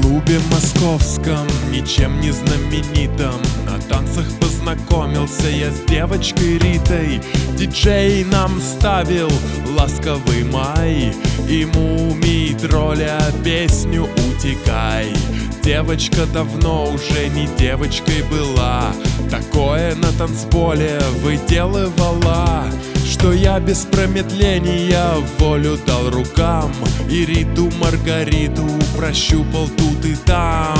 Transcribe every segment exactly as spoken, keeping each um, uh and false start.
клубе московском, ничем не знаменитом, на танцах познакомился я с девочкой Ритой. Диджей нам ставил «Ласковый май» и Мумий Тролля песню «Утекай». Девочка давно уже не девочкой была, такое на танцполе выделывала, что я без промедления волю дал рукам и Риту Маргариту прощупал тут и там.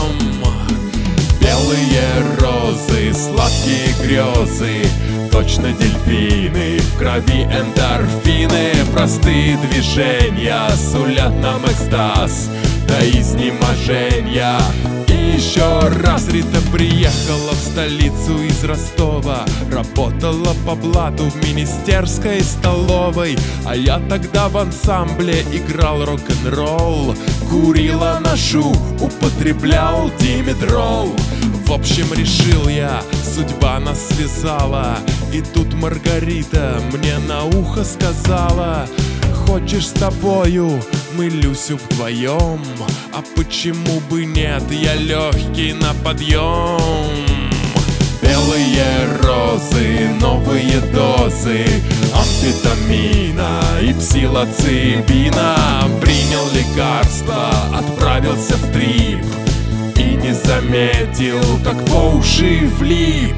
Белые розы, сладкие грезы, точно дельфины, в крови эндорфины. Простые движения сулят нам экстаз до изнеможения. И еще раз Рита приехала в столицу из Ростова, работала по блату в министерской столовой, а я тогда в ансамбле играл рок-н-ролл, курила ношу, употреблял димедрол. В общем, решил я, судьба нас связала, и тут Маргарита мне на ухо сказала: хочешь с тобою мы Люсю вдвоем, а почему бы нет, я легкий на подъем. Белые розы, новые дозы амфетамина и псилоцибина. Принял лекарство, отправился в трип и не заметил, как по уши влип.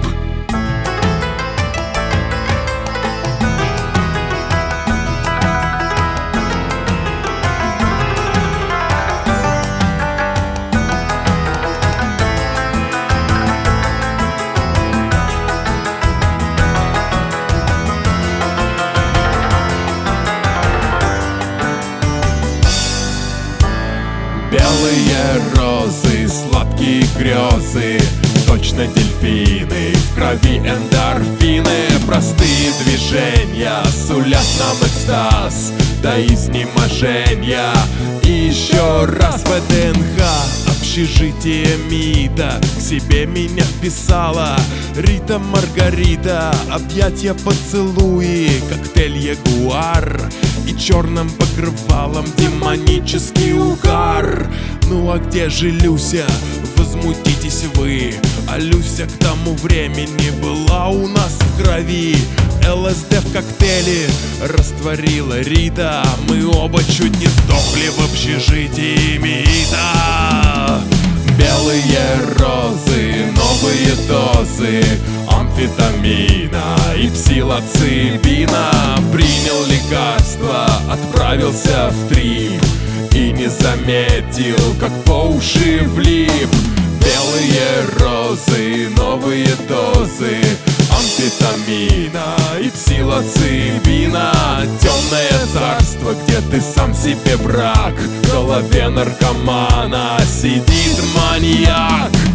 Белые розы, сладкие грезы, точно дельфины, в крови эндорфины. Простые движения сулят нам экстаз до изнеможения. И еще раз в ВДНХ, общежитие МИДа, к себе меня вписала Рита Маргарита. Объятья, поцелуи, коктейль Ягуар и черным покрывалом демонический угар. Ну а где же Люся, возмутитесь вы? А Люся к тому времени была у нас в крови. ЛСД в коктейле растворила Рита, мы оба чуть не сдохли в общежитии МИДа. Белые розы, новые дозы амфетамина и псилоцибина. Принял лекарство, отправился в трип и не заметил, как по уши влип. Белые розы, новые дозы амфетамина и псилоцибина. Темное царство, где ты сам себе враг, в голове наркомана сидит маньяк.